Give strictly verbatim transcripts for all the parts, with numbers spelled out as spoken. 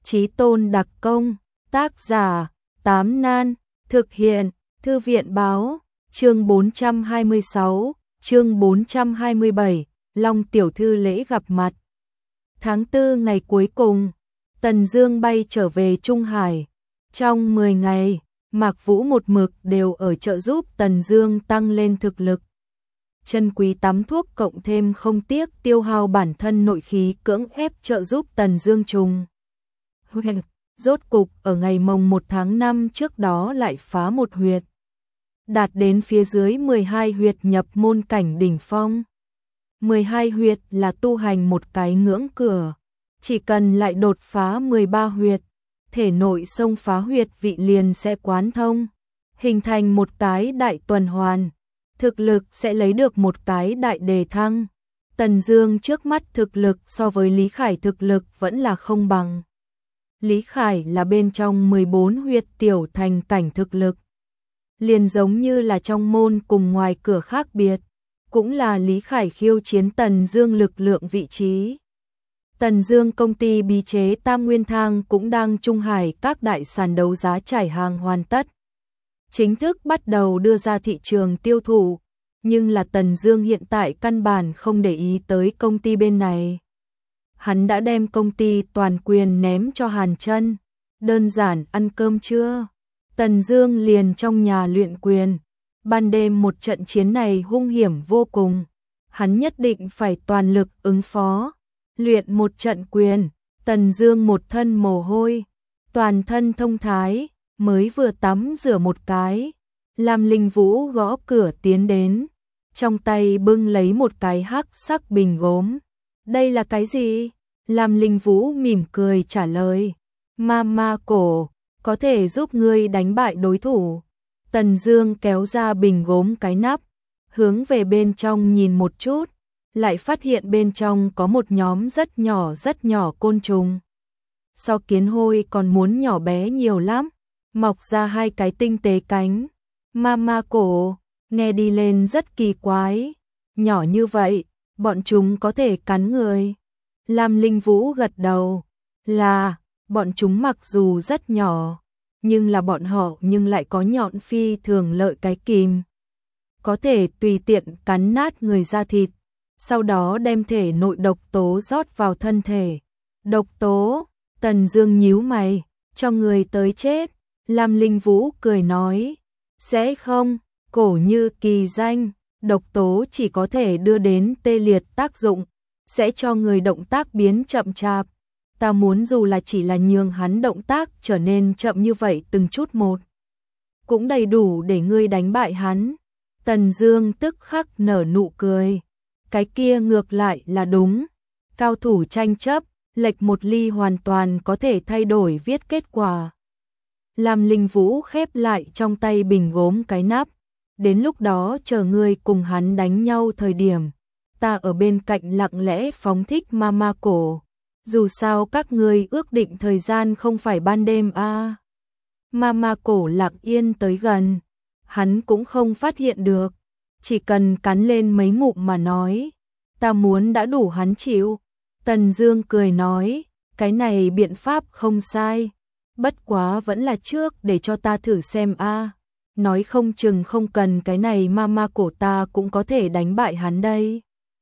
Chí tôn đặc công, tác giả, Tám Nan, thực hiện, Thư viện báo, chương bốn trăm hai mươi sáu, chương bốn trăm hai mươi bảy, Long tiểu thư lễ gặp mặt. Tháng tư ngày cuối cùng, Tần Dương bay trở về Trung Hải. Trong mười ngày, Mạc Vũ một mực đều ở trợ giúp Tần Dương tăng lên thực lực. Chân quý tắm thuốc cộng thêm không tiếc tiêu hao bản thân nội khí cưỡng ép trợ giúp Tần Dương trùng. Huyền, rốt cục ở ngày mồng một tháng năm trước đó lại phá một huyệt. Đạt đến phía dưới mười hai huyệt nhập môn cảnh đỉnh phong. mười hai huyệt là tu hành một cái ngưỡng cửa. Chỉ cần lại đột phá mười ba huyệt, thể nội xông phá huyệt vị liền sẽ quán thông, hình thành một cái đại tuần hoàn. Thực lực sẽ lấy được một cái đại đề thăng. Tần Dương trước mắt thực lực so với Lý Khải thực lực vẫn là không bằng. Lý Khải là bên trong mười bốn huyệt tiểu thành cảnh thực lực. Liền giống như là trong môn cùng ngoài cửa khác biệt, cũng là Lý Khải khiêu chiến Tần Dương lực lượng vị trí. Tần Dương công ty bí chế Tam Nguyên Thang cũng đang Trung Hải các đại sàn đấu giá trải hàng hoàn tất. Chính thức bắt đầu đưa ra thị trường tiêu thụ, nhưng là Tần Dương hiện tại căn bản không để ý tới công ty bên này. Hắn đã đem công ty toàn quyền ném cho Hàn Chân. Đơn giản ăn cơm chưa? Tần Dương liền trong nhà luyện quyền. Ban đêm một trận chiến này hung hiểm vô cùng, hắn nhất định phải toàn lực ứng phó. Luyện một trận quyền, Tần Dương một thân mồ hôi, toàn thân thông thái, mới vừa tắm rửa một cái, Lam Linh Vũ gõ cửa tiến đến, trong tay bưng lấy một cái hắc sắc bình gốm. Đây là cái gì? Lam Linh Vũ mỉm cười trả lời, ma ma cổ, có thể giúp ngươi đánh bại đối thủ. Tần Dương kéo ra bình gốm cái nắp, hướng về bên trong nhìn một chút, lại phát hiện bên trong có một nhóm rất nhỏ rất nhỏ côn trùng. So kiến hôi còn muốn nhỏ bé nhiều lắm, mọc ra hai cái tinh tế cánh. Ma ma cổ, nghe đi lên rất kỳ quái, nhỏ như vậy, bọn chúng có thể cắn người. Lam Linh Vũ gật đầu, là, bọn chúng mặc dù rất nhỏ, nhưng là bọn họ nhưng lại có nhọn phi thường lợi cái kìm. Có thể tùy tiện cắn nát người da thịt, sau đó đem thể nội độc tố rót vào thân thể. Độc tố? Tần Dương nhíu mày, cho người tới chết. Lam Linh Vũ cười nói, sẽ không, cổ như kỳ danh, độc tố chỉ có thể đưa đến tê liệt tác dụng, sẽ cho người động tác biến chậm chạp. Ta muốn dù là chỉ là nhường hắn động tác trở nên chậm như vậy từng chút một, cũng đầy đủ để ngươi đánh bại hắn. Tần Dương tức khắc nở nụ cười. Cái kia ngược lại là đúng. Cao thủ tranh chấp, lệch một ly hoàn toàn có thể thay đổi viết kết quả. Lam Linh Vũ khép lại trong tay bình gốm cái nắp. Đến lúc đó chờ ngươi cùng hắn đánh nhau thời điểm, ta ở bên cạnh lặng lẽ phóng thích ma ma cổ. Dù sao các ngươi ước định thời gian không phải ban đêm a. À. Ma ma cổ lặng yên tới gần, hắn cũng không phát hiện được, chỉ cần cắn lên mấy ngụm mà nói, ta muốn đã đủ hắn chịu. Tần Dương cười nói, cái này biện pháp không sai, bất quá vẫn là trước để cho ta thử xem a. À. Nói không chừng không cần cái này ma ma cổ ta cũng có thể đánh bại hắn đây.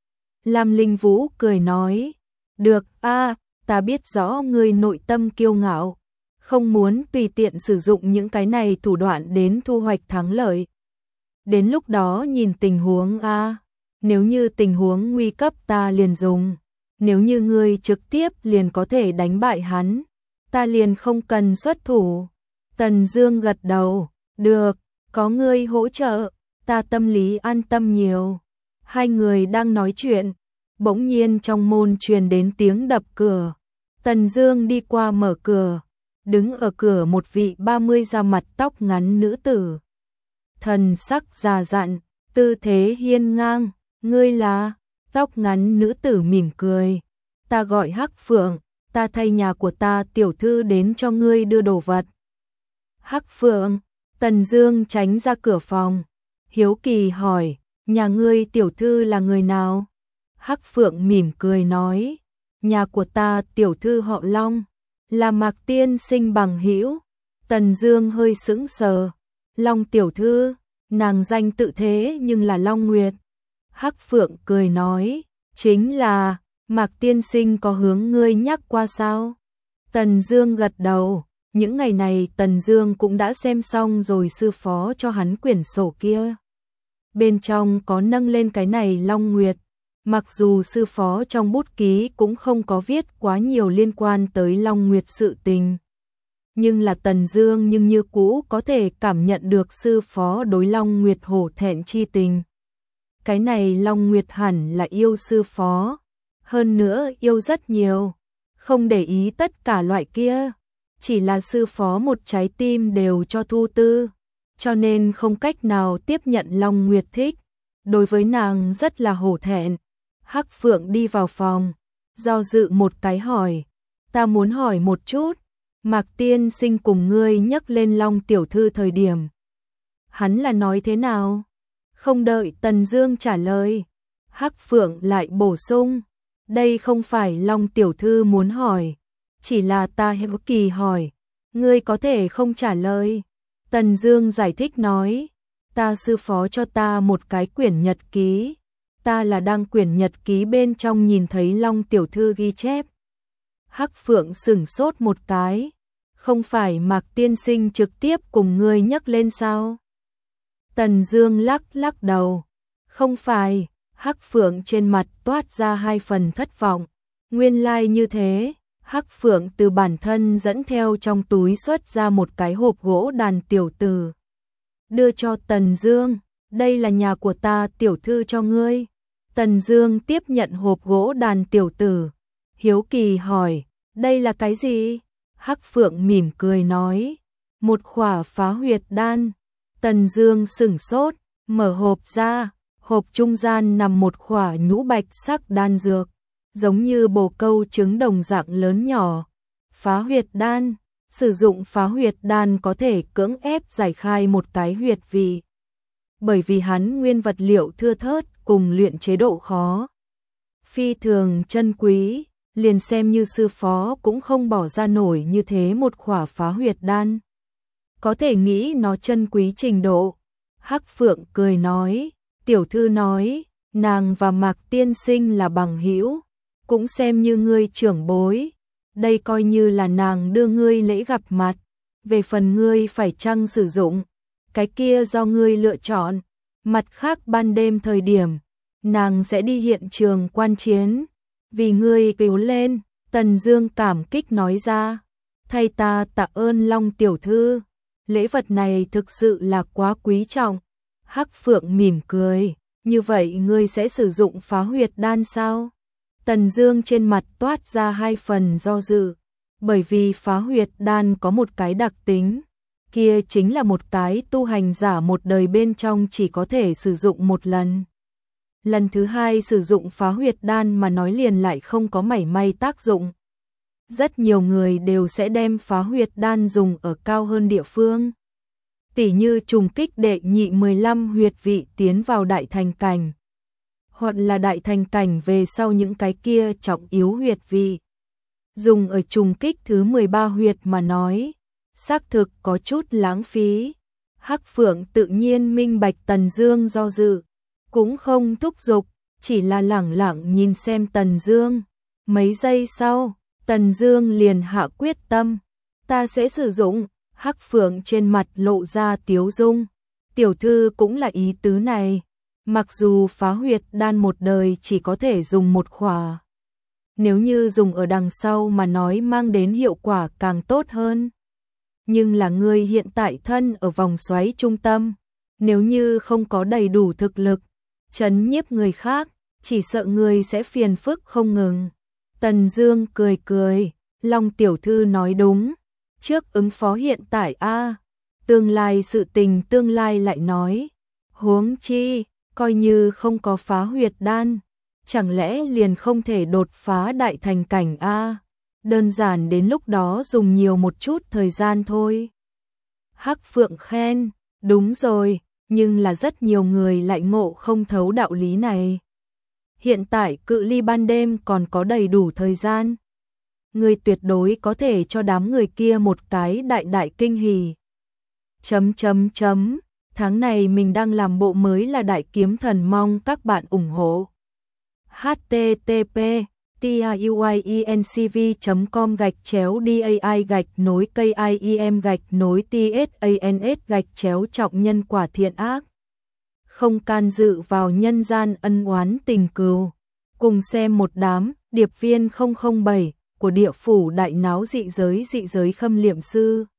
Lam Linh Vũ cười nói, được a, à, ta biết rõ ngươi nội tâm kiêu ngạo, không muốn tùy tiện sử dụng những cái này thủ đoạn đến thu hoạch thắng lợi. Đến lúc đó nhìn tình huống a, à, nếu như tình huống nguy cấp ta liền dùng, nếu như ngươi trực tiếp liền có thể đánh bại hắn, ta liền không cần xuất thủ. Tần Dương gật đầu, được, có ngươi hỗ trợ, ta tâm lý an tâm nhiều. Hai người đang nói chuyện, bỗng nhiên trong môn truyền đến tiếng đập cửa. Tần Dương đi qua mở cửa, đứng ở cửa một vị ba mươi da mặt tóc ngắn nữ tử. Thần sắc già dặn, tư thế hiên ngang, ngươi là? Tóc ngắn nữ tử mỉm cười, ta gọi Hắc Phượng, ta thay nhà của ta tiểu thư đến cho ngươi đưa đồ vật. Hắc Phượng, Tần Dương tránh ra cửa phòng, hiếu kỳ hỏi, nhà ngươi tiểu thư là người nào? Hắc Phượng mỉm cười nói, nhà của ta tiểu thư họ Long, Là Mạc tiên sinh bằng hữu. Tần Dương hơi sững sờ. Long tiểu thư, nàng danh tự thế nhưng là Long Nguyệt. Hắc Phượng cười nói, chính là, Mạc tiên sinh có hướng ngươi nhắc qua sao? Tần Dương gật đầu, những ngày này Tần Dương cũng đã xem xong rồi sư phó cho hắn quyển sổ kia. Bên trong có nâng lên cái này Long Nguyệt, mặc dù sư phó trong bút ký cũng không có viết quá nhiều liên quan tới Long Nguyệt sự tình. Nhưng là Tần Dương nhưng như cũ có thể cảm nhận được sư phó đối Long Nguyệt hổ thẹn chi tình. Cái này Long Nguyệt hẳn là yêu sư phó, hơn nữa yêu rất nhiều, không để ý tất cả loại kia, chỉ là sư phó một trái tim đều cho thu tư, cho nên không cách nào tiếp nhận Long Nguyệt thích, đối với nàng rất là hổ thẹn. Hắc Phượng đi vào phòng, do dự một cái hỏi, ta muốn hỏi một chút, Mạc tiên sinh cùng ngươi nhắc lên Long tiểu thư thời điểm, hắn là nói thế nào? Không đợi Tần Dương trả lời, Hắc Phượng lại bổ sung, đây không phải Long tiểu thư muốn hỏi, chỉ là ta hiếu kỳ hỏi, ngươi có thể không trả lời. Tần Dương giải thích nói, ta sư phó cho ta một cái quyển nhật ký, ta là đang quyển nhật ký bên trong nhìn thấy Long tiểu thư ghi chép. Hắc Phượng sững sốt một cái, không phải Mạc tiên sinh trực tiếp cùng ngươi nhắc lên sao? Tần Dương lắc lắc đầu, không phải. Hắc Phượng trên mặt toát ra hai phần thất vọng, nguyên lai like như thế. Hắc Phượng từ bản thân dẫn theo trong túi xuất ra một cái hộp gỗ đàn tiểu tử, đưa cho Tần Dương, đây là nhà của ta tiểu thư cho ngươi. Tần Dương tiếp nhận hộp gỗ đàn tiểu tử, hiếu kỳ hỏi, đây là cái gì? Hắc Phượng mỉm cười nói, một khỏa phá huyệt đan. Tần Dương sững sốt, mở hộp ra, hộp trung gian nằm một khỏa nhũ bạch sắc đan dược, giống như bồ câu trứng đồng dạng lớn nhỏ. Phá huyệt đan, sử dụng phá huyệt đan có thể cưỡng ép giải khai một cái huyệt vị. Bởi vì hắn nguyên vật liệu thưa thớt cùng luyện chế độ khó phi thường chân quý, liền xem như sư phó cũng không bỏ ra nổi như thế một khỏa phá huyệt đan. Có thể nghĩ nó chân quý trình độ. Hắc Phượng cười nói, tiểu thư nói, nàng và Mạc tiên sinh là bằng hữu, cũng xem như ngươi trưởng bối, đây coi như là nàng đưa ngươi lễ gặp mặt, về phần ngươi phải chăng sử dụng, cái kia do ngươi lựa chọn. Mặt khác ban đêm thời điểm, nàng sẽ đi hiện trường quan chiến, vì ngươi cứu lên. Tần Dương cảm kích nói ra, thay ta tạ ơn Long tiểu thư, lễ vật này thực sự là quá quý trọng. Hắc Phượng mỉm cười, như vậy ngươi sẽ sử dụng phá huyệt đan sao? Tần Dương trên mặt toát ra hai phần do dự, bởi vì phá huyệt đan có một cái đặc tính, kia chính là một cái tu hành giả một đời bên trong chỉ có thể sử dụng một lần. Lần thứ hai sử dụng phá huyệt đan mà nói liền lại không có mảy may tác dụng. Rất nhiều người đều sẽ đem phá huyệt đan dùng ở cao hơn địa phương, tỉ như trùng kích đệ nhị mười lăm huyệt vị tiến vào đại thành cảnh, hoặc là đại thành cảnh về sau những cái kia trọng yếu huyệt vị. Dùng ở trùng kích thứ mười ba huyệt mà nói, xác thực có chút lãng phí. Hắc Phượng tự nhiên minh bạch Tần Dương do dự, cũng không thúc giục, chỉ là lẳng lặng nhìn xem Tần Dương. Mấy giây sau, Tần Dương liền hạ quyết tâm, ta sẽ sử dụng. Hắc Phượng trên mặt lộ ra tiếu dung, tiểu thư cũng là ý tứ này, mặc dù phá huyệt đan một đời chỉ có thể dùng một khỏa, nếu như dùng ở đằng sau mà nói mang đến hiệu quả càng tốt hơn. Nhưng là ngươi hiện tại thân ở vòng xoáy trung tâm, nếu như không có đầy đủ thực lực trấn nhiếp người khác, chỉ sợ ngươi sẽ phiền phức không ngừng. Tần Dương cười cười, Long tiểu thư nói đúng, trước ứng phó hiện tại a, tương lai sự tình tương lai lại nói, huống chi coi như không có phá huyệt đan, chẳng lẽ liền không thể đột phá đại thành cảnh a? Đơn giản đến lúc đó dùng nhiều một chút thời gian thôi. Hắc Phượng khen, đúng rồi, nhưng là rất nhiều người lại ngộ không thấu đạo lý này. Hiện tại cự ly ban đêm còn có đầy đủ thời gian. Ngươi tuyệt đối có thể cho đám người kia một cái đại đại kinh hỉ. Chấm chấm chấm, tháng này mình đang làm bộ mới là Đại Kiếm Thần, mong các bạn ủng hộ. h t t p tiuyencv chấm com gạch chéo dai gạch nối kim gạch nối tsans gạch chéo trọng nhân quả thiện ác. Không can dự vào nhân gian ân oán tình cừu. Cùng xem một đám điệp viên không không bảy của địa phủ đại náo dị giới dị giới Khâm Liệm Sư.